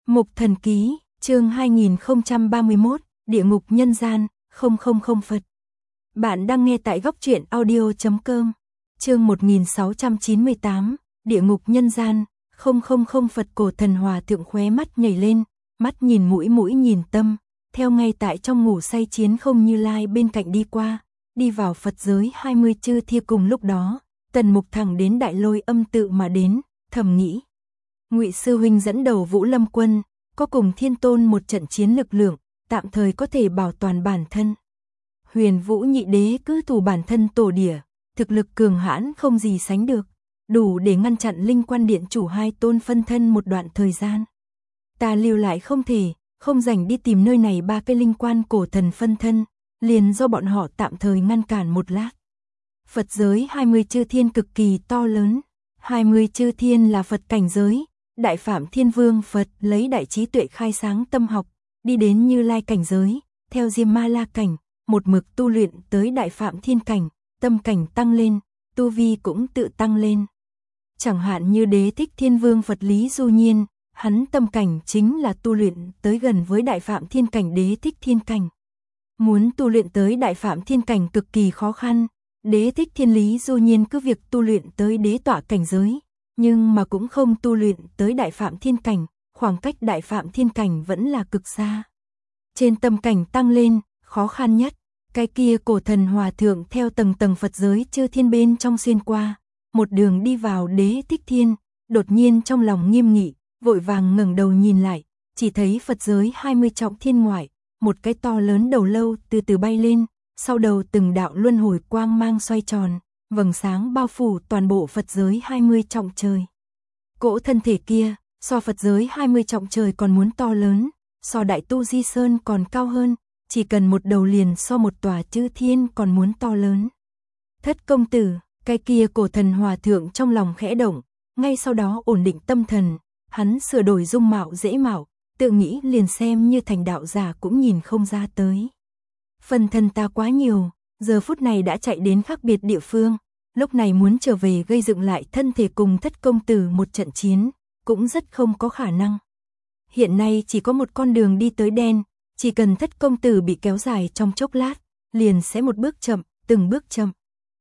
Mục Thần Ký, chương 2031, Địa ngục nhân gian, 000 Phật. Bạn đang nghe tại góc truyện audio.com. Chương 1698, Địa ngục nhân gian, 000 Phật. Cổ Thần Hòa Thượng khóe mắt nhảy lên, mắt nhìn mũi nhìn tâm, theo ngay tại trong ngủ say chiến không Như Lai bên cạnh đi qua, đi vào Phật giới 20 chư thiên. Cùng lúc đó, Tần Mục thẳng đến Đại Lôi Âm tự mà đến, thầm nghĩ. Ngụy sư huynh dẫn đầu Vũ Lâm quân, có cùng Thiên Tôn một trận chiến lực lượng, tạm thời có thể bảo toàn bản thân. Huyền Vũ nhị đế cứ thủ bản thân tổ địa, thực lực cường hãn không gì sánh được, đủ để ngăn chặn Linh Quan Điện chủ hai tôn phân thân một đoạn thời gian. Ta lưu lại không thể, không rảnh đi tìm nơi này ba cái linh quan cổ thần phân thân, liền do bọn họ tạm thời ngăn cản một lát. Phật giới 20 chư thiên cực kỳ to lớn, 20 chư thiên là Phật cảnh giới. Đại Phạm Thiên Vương Phật lấy đại trí tuệ khai sáng tâm học, đi đến Như Lai cảnh giới, theo Diêm Ma La cảnh, một mực tu luyện tới Đại Phạm Thiên cảnh, tâm cảnh tăng lên, tu vi cũng tự tăng lên. Chẳng hạn như Đế Thích Thiên Vương Phật Lý Du Nhiên, hắn tâm cảnh chính là tu luyện tới gần với Đại Phạm Thiên cảnh Đế Thích Thiên cảnh. Muốn tu luyện tới Đại Phạm Thiên cảnh cực kỳ khó khăn, Đế Thích Thiên Lý Du Nhiên cứ việc tu luyện tới đế tọa cảnh giới, nhưng mà cũng không tu luyện tới Đại Phạm Thiên cảnh, khoảng cách Đại Phạm Thiên cảnh vẫn là cực xa. Trên tâm cảnh tăng lên, khó khăn nhất, cái kia Cổ Thần Hòa Thượng theo tầng Phật giới chư thiên bên trong xuyên qua, một đường đi vào Đế Thích Thiên, đột nhiên trong lòng nghiêm nghị, vội vàng ngẩng đầu nhìn lại, chỉ thấy Phật giới 20 trọng thiên ngoại, một cái to lớn đầu lâu từ từ bay lên, sau đầu từng đạo luân hồi quang mang xoay tròn, vầng sáng bao phủ toàn bộ Phật giới 20 trọng trời. Cỗ thân thể kia, so Phật giới 20 trọng trời còn muốn to lớn, so Đại Tu Di Sơn còn cao hơn, chỉ cần một đầu liền so một tòa chư thiên còn muốn to lớn. Thất công tử, cái kia Cổ Thần Hòa Thượng trong lòng khẽ động, ngay sau đó ổn định tâm thần, hắn sửa đổi dung mạo dễ mạo, tự nghĩ liền xem như thành đạo giả cũng nhìn không ra tới. Phần thân ta quá nhiều, giờ phút này đã chạy đến khác biệt địa phương, lúc này muốn trở về gây dựng lại thân thể cùng Thất công tử một trận chiến, cũng rất không có khả năng. Hiện nay chỉ có một con đường đi tới đen, chỉ cần Thất công tử bị kéo dài trong chốc lát, liền sẽ một bước chậm, từng bước chậm.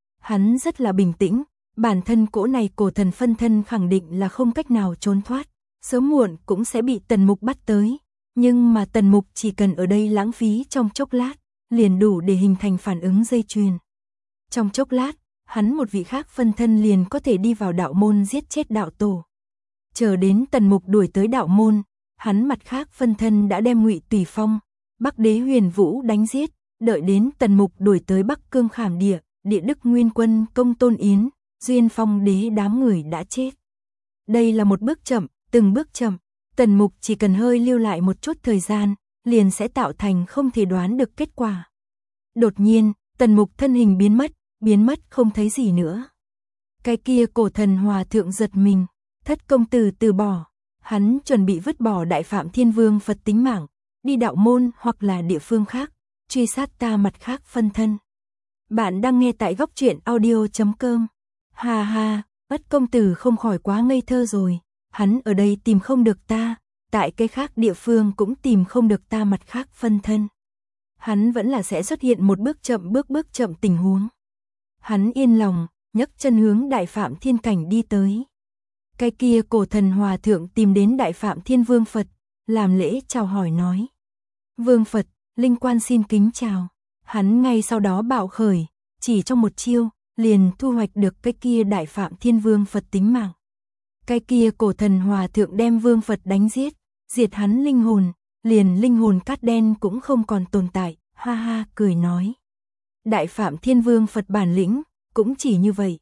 Hắn rất là bình tĩnh, bản thân cỗ này cổ thần phân thân khẳng định là không cách nào trốn thoát, sớm muộn cũng sẽ bị Tần Mục bắt tới, nhưng mà Tần Mục chỉ cần ở đây lãng phí trong chốc lát, liền đủ để hình thành phản ứng dây chuyền. Trong chốc lát, hắn một vị khác phân thân liền có thể đi vào đạo môn giết chết đạo tổ. Chờ đến Tần Mục đuổi tới đạo môn, hắn mặt khác phân thân đã đem Ngụy Tùy Phong, Bắc Đế Huyền Vũ đánh giết, đợi đến Tần Mục đuổi tới Bắc Cương Khảm Địa, Địa Đức Nguyên Quân, Công Tôn Yến, Duyên Phong Đế đám người đã chết. Đây là một bước chậm, từng bước chậm, Tần Mục chỉ cần hơi lưu lại một chút thời gian, liền sẽ tạo thành không thể đoán được kết quả. Đột nhiên, Tần Mục thân hình biến mất không thấy gì nữa. Cái kia Cổ Thần Hòa Thượng giật mình, Thất công tử từ bỏ, hắn chuẩn bị vứt bỏ Đại Phạm Thiên Vương Phật tính mạng, đi đạo môn hoặc là địa phương khác, truy sát ta mặt khác phân thân. Bạn đang nghe tại góc truyện audio.com. Ha ha, Thất công tử không khỏi quá ngây thơ rồi, hắn ở đây tìm không được ta, tại cái khác địa phương cũng tìm không được ta mặt khác phân thân. Hắn vẫn là sẽ xuất hiện một bước chậm tình huống. Hắn yên lòng, nhấc chân hướng Đại Phạm Thiên cảnh đi tới. Cái kia Cổ Thần Hòa Thượng tìm đến Đại Phạm Thiên Vương Phật, làm lễ chào hỏi nói. Vương Phật, Linh Quan xin kính chào. Hắn ngay sau đó bạo khởi, chỉ trong một chiêu, liền thu hoạch được cái kia Đại Phạm Thiên Vương Phật tính mạng. Cái kia Cổ Thần Hòa Thượng đem Vương Phật đánh giết, diệt hắn linh hồn, liền linh hồn cát đen cũng không còn tồn tại, ha ha cười nói. Đại Phạm Thiên Vương Phật bản lĩnh, cũng chỉ như vậy.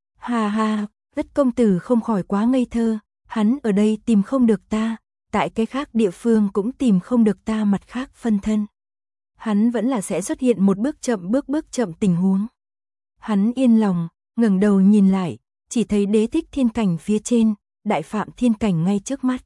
Ha ha, Thất công tử không khỏi quá ngây thơ, hắn ở đây tìm không được ta, tại cái khác địa phương cũng tìm không được ta mặt khác phân thân. Hắn vẫn là sẽ xuất hiện một bước chậm tình huống. Hắn yên lòng, ngẩng đầu nhìn lại, chỉ thấy Đế Thích Thiên cảnh phía trên, Đại Phạm Thiên cảnh ngay trước mắt.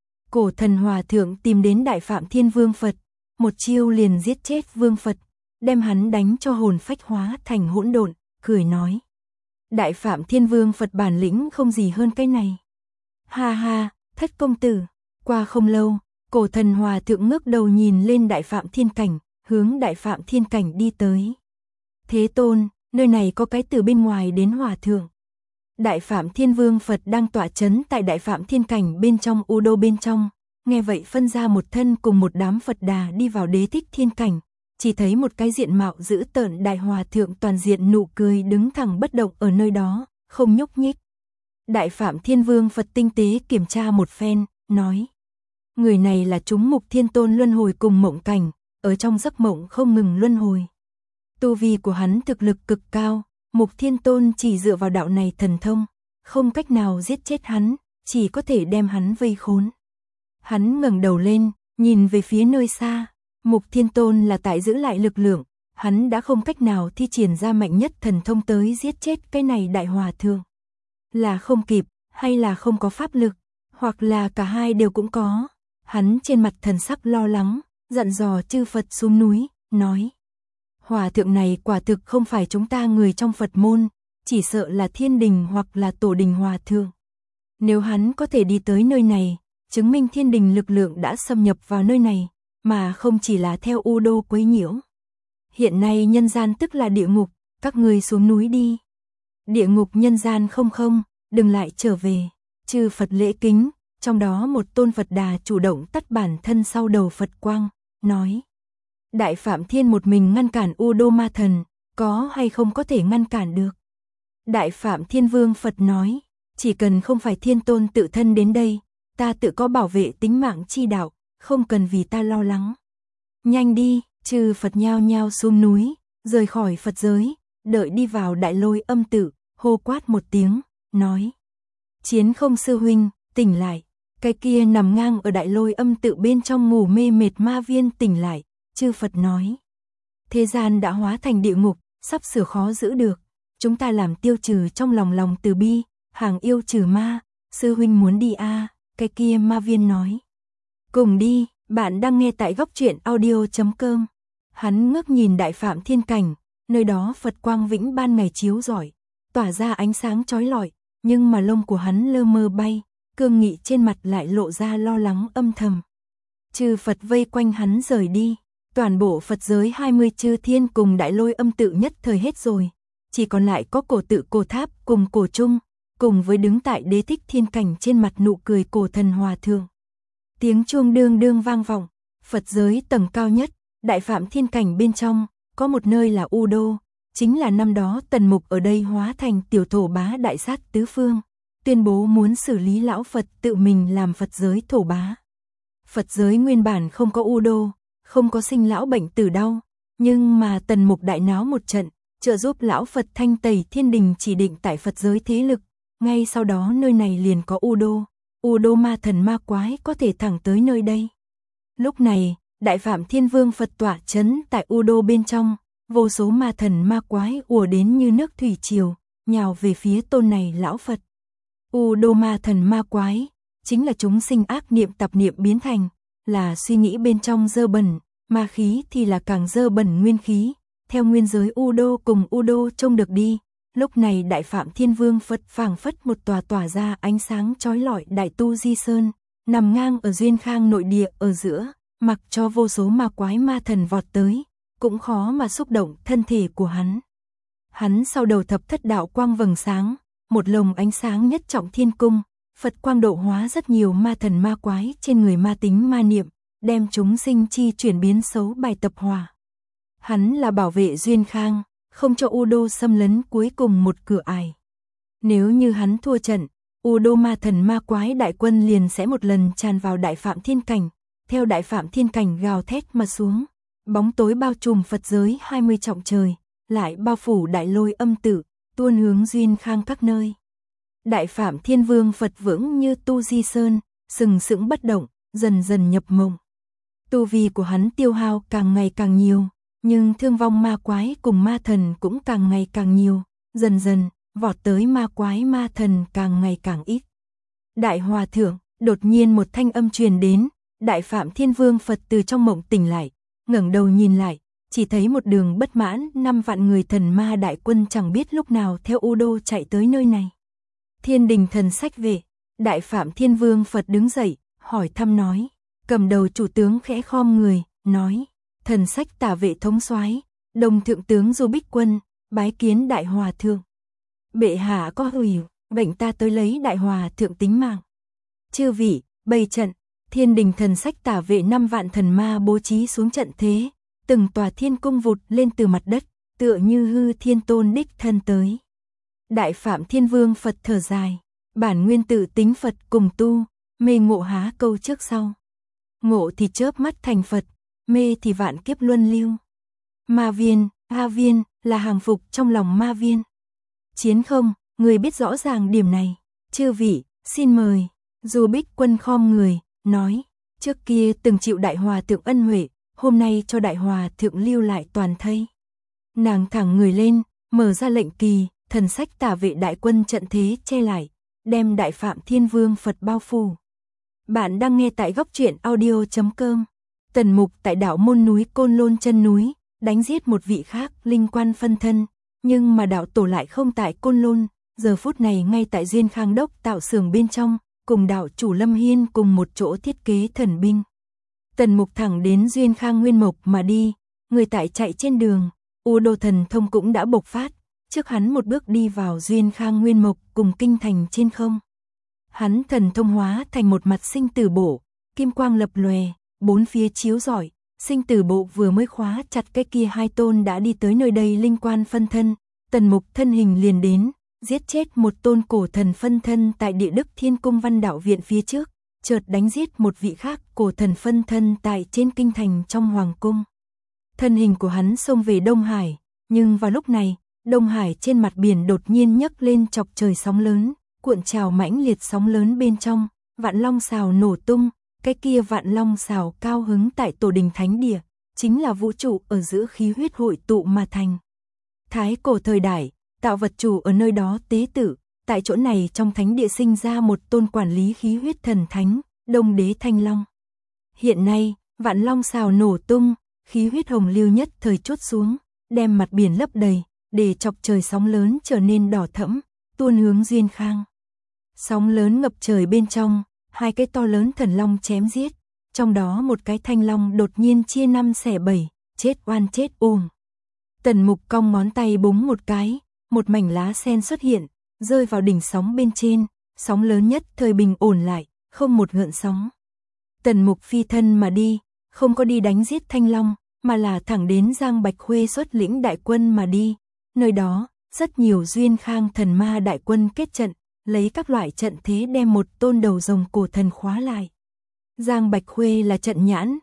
Cổ Thần Hòa Thượng tìm đến Đại Phạm Thiên Vương Phật, một chiêu liền giết chết Vương Phật, đem hắn đánh cho hồn phách hóa thành hỗn độn, cười nói. Đại Phạm Thiên Vương Phật bản lĩnh không gì hơn cái này. Ha ha, Thất công tử, Qua không lâu, cổ thần hòa thượng ngước đầu nhìn lên Đại Phạm Thiên Cảnh, hướng Đại Phạm Thiên Cảnh đi tới. Thế Tôn, nơi này có cái từ bên ngoài đến hòa thượng. Đại Phạm Thiên Vương Phật đang tọa chấn tại Đại Phạm Thiên Cảnh bên trong U Đô bên trong, nghe vậy phân ra một thân cùng một đám Phật Đà đi vào Đế Thích Thiên Cảnh, chỉ thấy một cái diện mạo dữ tợn đại hòa thượng toàn diện nụ cười đứng thẳng bất động ở nơi đó, không nhúc nhích. Đại Phạm Thiên Vương Phật tinh tế kiểm tra một phen, nói: người này là chúng Mục Thiên Tôn luân hồi cùng mộng cảnh, ở trong giấc mộng không ngừng luân hồi. Tu vi của hắn thực lực cực cao, Mục Thiên Tôn chỉ dựa vào đạo này thần thông, không cách nào giết chết hắn, chỉ có thể đem hắn vây khốn. Hắn ngẩng đầu lên, nhìn về phía nơi xa, Mục Thiên Tôn là tại giữ lại lực lượng, hắn đã không cách nào thi triển ra mạnh nhất thần thông tới giết chết cái này đại hòa thượng. Là không kịp, hay là không có pháp lực, hoặc là cả hai đều cũng có. Hắn trên mặt thần sắc lo lắng, dặn dò chư Phật xuống núi, nói: hòa thượng này quả thực không phải chúng ta người trong Phật môn, chỉ sợ là thiên đình hoặc là tổ đình hòa thượng. Nếu hắn có thể đi tới nơi này, chứng minh thiên đình lực lượng đã xâm nhập vào nơi này, mà không chỉ là theo U Đô quấy nhiễu. Hiện nay nhân gian tức là địa ngục, các người xuống núi đi. Địa ngục nhân gian không, đừng lại trở về. Chư Phật lễ kính, trong đó một tôn Phật Đà chủ động tắt bản thân sau đầu Phật quang, nói: Đại Phạm Thiên một mình ngăn cản U Đô ma thần, có hay không có thể ngăn cản được? Đại Phạm Thiên Vương Phật nói: chỉ cần không phải Thiên Tôn tự thân đến đây, ta tự có bảo vệ tính mạng chi đạo, không cần vì ta lo lắng. Nhanh đi, chư Phật nhao nhao xuống núi, rời khỏi Phật giới, đợi đi vào Đại Lôi Âm tự, hô quát một tiếng, nói: Chiến Không sư huynh, tỉnh lại. Cái kia nằm ngang ở Đại Lôi Âm tự bên trong ngủ mê mệt ma viên tỉnh lại, chư Phật nói: thế gian đã hóa thành địa ngục, sắp sửa khó giữ được, chúng ta làm tiêu trừ trong lòng từ bi, hàng yêu trừ ma, sư huynh muốn đi a? Cái kia ma viên nói: cùng đi. Bạn đang nghe tại goctruyện.audio.com. Hắn ngước nhìn Đại Phạm Thiên Cảnh, nơi đó Phật quang vĩnh ban ngày chiếu rọi, tỏa ra ánh sáng chói lọi, nhưng mà lông của hắn lơ mơ bay, cương nghị trên mặt lại lộ ra lo lắng âm thầm. Chư Phật vây quanh hắn rời đi, toàn bộ Phật giới 20 chư thiên cùng Đại Lôi Âm tự nhất thời hết rồi, chỉ còn lại có cổ tự Cổ Tháp cùng Cổ Trung, cùng với đứng tại Đế Thích Thiên Cảnh trên mặt nụ cười cổ thần hòa thượng. Tiếng chuông đương đương vang vọng, Phật giới tầng cao nhất, Đại Phạm Thiên Cảnh bên trong, có một nơi là U Đô, chính là năm đó Tần Mục ở đây hóa thành tiểu thổ bá đại sát tứ phương, tuyên bố muốn xử lý lão Phật tự mình làm Phật giới thổ bá. Phật giới nguyên bản không có U Đô, không có sinh lão bệnh tử đau, nhưng mà Tần Mục đại náo một trận, trợ giúp lão Phật thanh tẩy thiên đình chỉ định tại Phật giới thế lực, ngay sau đó nơi này liền có U Đô. U Đô ma thần ma quái có thể thẳng tới nơi đây. Lúc này, Đại Phạm Thiên Vương Phật tọa chấn tại U Đô bên trong, vô số ma thần ma quái ùa đến như nước thủy triều, nhào về phía tôn này lão Phật. U Đô ma thần ma quái, chính là chúng sinh ác niệm tạp niệm biến thành, là suy nghĩ bên trong dơ bẩn, ma khí thì là càng dơ bẩn nguyên khí, theo nguyên giới U Đô cùng U Đô trông được đi. Lúc này Đại Phạm Thiên Vương Phật phảng phất một tỏa ra ánh sáng chói lọi Đại Tu Di Sơn, nằm ngang ở Duyên Khang nội địa ở giữa, mặc cho vô số ma quái ma thần vọt tới, cũng khó mà xúc động thân thể của hắn. Hắn sau đầu thập thất đạo quang vầng sáng, một lồng ánh sáng nhất trọng thiên cung, Phật quang độ hóa rất nhiều ma thần ma quái trên người ma tính ma niệm, đem chúng sinh chi chuyển biến xấu bài tập hòa. Hắn là bảo vệ Duyên Khang, không cho U Đô xâm lấn cuối cùng một cửa ải. Nếu như hắn thua trận, U Đô ma thần ma quái đại quân liền sẽ một lần tràn vào Đại Phạm Thiên Cảnh, theo Đại Phạm Thiên Cảnh gào thét mà xuống, bóng tối bao trùm Phật giới 20 trọng trời, lại bao phủ Đại Lôi Âm tự, tuôn hướng Duyên Khang các nơi. Đại Phạm Thiên Vương Phật vững như Tu Di Sơn, sừng sững bất động, dần dần nhập mộng. Tu vi của hắn tiêu hao càng ngày càng nhiều, nhưng thương vong ma quái cùng ma thần cũng càng ngày càng nhiều, dần dần, vọt tới ma quái ma thần càng ngày càng ít. Đại Hòa Thượng, đột nhiên một thanh âm truyền đến, Đại Phạm Thiên Vương Phật từ trong mộng tỉnh lại, ngẩng đầu nhìn lại, chỉ thấy một đường bất mãn 5 vạn người thần ma đại quân chẳng biết lúc nào theo U Đô chạy tới nơi này. Thiên đình thần sách về, Đại Phạm Thiên Vương Phật đứng dậy, hỏi thăm nói. Cầm đầu chủ tướng khẽ khom người, nói, thần sách Tả Vệ thống soái, Đồng thượng tướng Du Bích Quân, bái kiến đại hòa thượng. Bệ hạ có hủy, bệnh ta tới lấy đại hòa thượng tính mạng. Chư vị, bày trận, thiên đình thần sách Tả Vệ 5 vạn thần ma bố trí xuống trận thế, từng tòa thiên cung vụt lên từ mặt đất, tựa như hư thiên tôn đích thân tới. Đại Phạm Thiên Vương Phật thở dài, bản nguyên tự tính Phật cùng tu, mê ngộ há câu trước sau. Ngộ thì chớp mắt thành Phật, mê thì vạn kiếp luân lưu. Ma viên, A viên, là hàng phục trong lòng ma viên. Chiến không, người biết rõ ràng điểm này. Chư vị, xin mời. Du Bích Quân khom người, nói, trước kia từng chịu đại hòa thượng ân huệ, hôm nay cho đại hòa thượng lưu lại toàn thây. Nàng thẳng người lên, mở ra lệnh kỳ, thần sách Tả Vệ đại quân trận thế che lại, đem Đại Phạm Thiên Vương Phật bao phủ. Bạn đang nghe tại góc truyện audio.com. Tần Mục tại đảo môn núi Côn Lôn chân núi, đánh giết một vị khác linh quan phân thân, nhưng mà đạo tổ lại không tại Côn Lôn, giờ phút này ngay tại Duyên Khang Đốc tạo xưởng bên trong, cùng đạo chủ Lâm Hiên cùng một chỗ thiết kế thần binh. Tần Mục thẳng đến Duyên Khang Nguyên Mộc mà đi, người tại chạy trên đường, U Đô thần thông cũng đã bộc phát, trước hắn một bước đi vào Duyên Khang Nguyên Mộc cùng kinh thành trên không. Hắn thần thông hóa thành một mặt sinh tử bộ, kim quang lập lòe, bốn phía chiếu rọi, sinh tử bộ vừa mới khóa chặt cái kia hai tôn đã đi tới nơi đây linh quan phân thân, Tần Mục thân hình liền đến, giết chết một tôn cổ thần phân thân tại Địa Đức Thiên Cung Văn Đạo Viện phía trước, chợt đánh giết một vị khác cổ thần phân thân tại trên kinh thành trong hoàng cung. Thân hình của hắn xông về Đông Hải, nhưng vào lúc này, Đông Hải trên mặt biển đột nhiên nhấc lên chọc trời sóng lớn, cuộn trào mãnh liệt sóng lớn bên trong, Vạn Long Sào nổ tung, cái kia Vạn Long Sào cao hứng tại Tổ Đình Thánh Địa, chính là vũ trụ ở giữa khí huyết hội tụ mà thành. Thái cổ thời đại, tạo vật chủ ở nơi đó tế tự, tại chỗ này trong thánh địa sinh ra một tôn quản lý khí huyết thần thánh, Đông Đế Thanh Long. Hiện nay, Vạn Long Sào nổ tung, khí huyết hồng lưu nhất thời chốt xuống, đem mặt biển lấp đầy, để chọc trời sóng lớn trở nên đỏ thẫm, tuôn hướng Duyên Khang. Sóng lớn ngập trời bên trong, hai cái to lớn thần long chém giết, trong đó một cái thanh long đột nhiên chia 5 xẻ 7, chết oan chết uổng. Tần Mục cong ngón tay búng một cái, một mảnh lá sen xuất hiện, rơi vào đỉnh sóng bên trên, sóng lớn nhất thời bình ổn lại, không một gợn sóng. Tần Mục phi thân mà đi, không có đi đánh giết thanh long, mà là thẳng đến Giang Bạch Khuê xuất lĩnh đại quân mà đi. Nơi đó, rất nhiều Duyên Khang thần ma đại quân kết trận, lấy các loại trận thế đem một tôn đầu rồng cổ thần khóa lại. Giang Bạch Khuê là trận nhãn,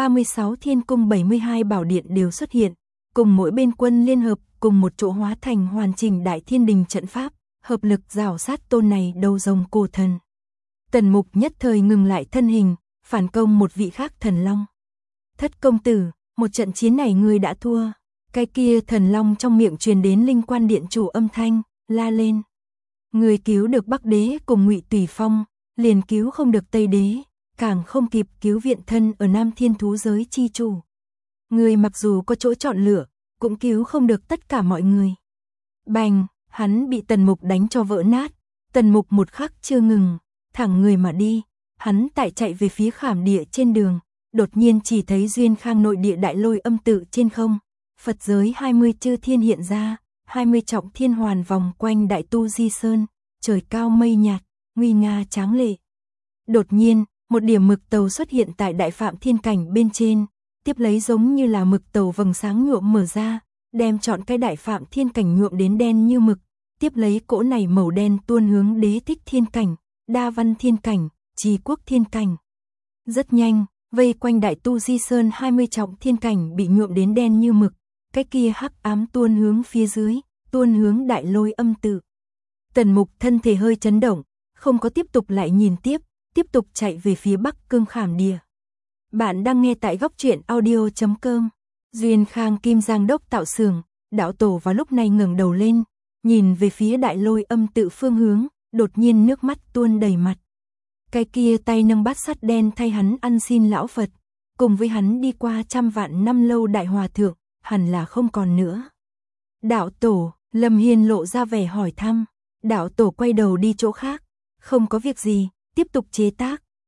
36 thiên cung 72 bảo điện đều xuất hiện, cùng mỗi bên quân liên hợp, cùng một chỗ hóa thành hoàn chỉnh đại thiên đình trận pháp, hợp lực rào sát tôn này đầu rồng cổ thần. Tần Mục nhất thời ngừng lại thân hình, phản công một vị khác thần long. Thất công tử, một trận chiến này ngươi đã thua. Cái kia thần long trong miệng truyền đến linh quan điện chủ âm thanh, la lên. Người cứu được Bắc Đế cùng Ngụy Tùy Phong, liền cứu không được Tây Đế, càng không kịp cứu viện thân ở Nam Thiên thú giới chi chủ. Người mặc dù có chỗ chọn lựa, cũng cứu không được tất cả mọi người. Bành, hắn bị Tần Mục đánh cho vỡ nát. Tần Mục một khắc chưa ngừng, thẳng người mà đi. Hắn tại chạy về phía Khảm Địa trên đường, đột nhiên chỉ thấy Duyên Khang nội địa đại lôi âm tự trên không. Phật giới 20 chư thiên hiện ra, 20 trọng thiên hoàn vòng quanh Đại Tu Di Sơn, trời cao mây nhạt, nguy nga tráng lệ. Đột nhiên, một điểm mực tàu xuất hiện tại Đại Phạm Thiên Cảnh bên trên, tiếp lấy giống như là mực tàu vầng sáng nhuộm mở ra, đem trọn cái Đại Phạm Thiên Cảnh nhuộm đến đen như mực, tiếp lấy cỗ này màu đen tuôn hướng Đế Thích Thiên Cảnh, Đa Văn Thiên Cảnh, Trì Quốc Thiên Cảnh. Rất nhanh, vây quanh Đại Tu Di Sơn 20 trọng thiên cảnh bị nhuộm đến đen như mực, cái kia hắc ám tuôn hướng phía dưới, tuôn hướng đại lôi âm tự. Tần Mục thân thể hơi chấn động, không có tiếp tục lại nhìn tiếp tục chạy về phía Bắc Cương Khảm Địa. Bạn đang nghe tại góc truyện audio.com. Duyên Khang Kim Giang Đốc tạo xưởng, đạo tổ vào lúc này ngẩng đầu lên, nhìn về phía đại lôi âm tự phương hướng, đột nhiên nước mắt tuôn đầy mặt. Cái kia tay nâng bát sắt đen thay hắn ăn xin lão Phật, cùng với hắn đi qua trăm vạn năm lâu đại hòa thượng, hẳn là không còn nữa. Đạo tổ, Lâm Hiên lộ ra vẻ hỏi thăm, đạo tổ quay đầu đi chỗ khác, không có việc gì, tiếp tục chế tác,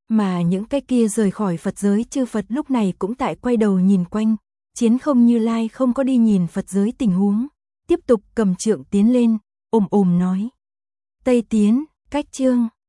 Mà những cái kia rời khỏi Phật giới chư Phật lúc này cũng tại quay đầu nhìn quanh, Chiến Không Như Lai không có đi nhìn Phật giới tình huống, tiếp tục cầm trượng tiến lên, ồm ồm nói. Tây tiến, cách chương